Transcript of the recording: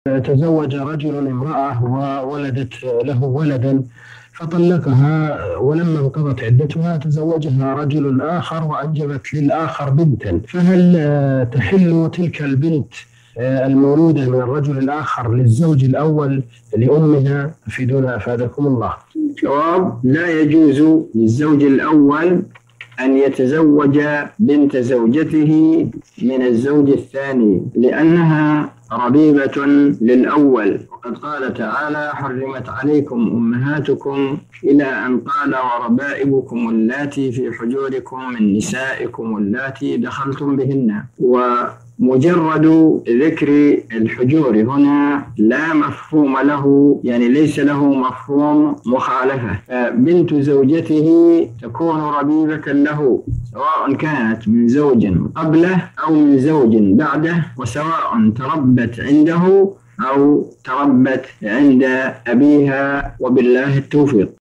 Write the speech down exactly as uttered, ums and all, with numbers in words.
تزوج رجل امرأة وولدت له ولدا فطلقها، ولما انقضت عدتها تزوجها رجل آخر وأنجبت للآخر بنتا، فهل تحل تلك البنت المولودة من الرجل الآخر للزوج الأول لأمها؟ أفيدونا أفادكم الله. جواب: لا يجوز للزوج الأول أن يتزوج بنت زوجته من الزوج الثاني، لأنها ربيبة للأول، وقد قال تعالى: حرمت عليكم أمهاتكم إلى أن قال: وربائبكم اللاتي في حجوركم من نسائكم اللاتي دخلتم بهن. ومجرد ذكر الحجور هنا لا مفهوم له، يعني ليس له مفهوم مخالفة، بنت زوجته تكون ربيبة له سواء كانت من زوج قبله أو من زوج بعده، وسواء تربت عنده أو تربت عند أبيها، وبالله التوفيق.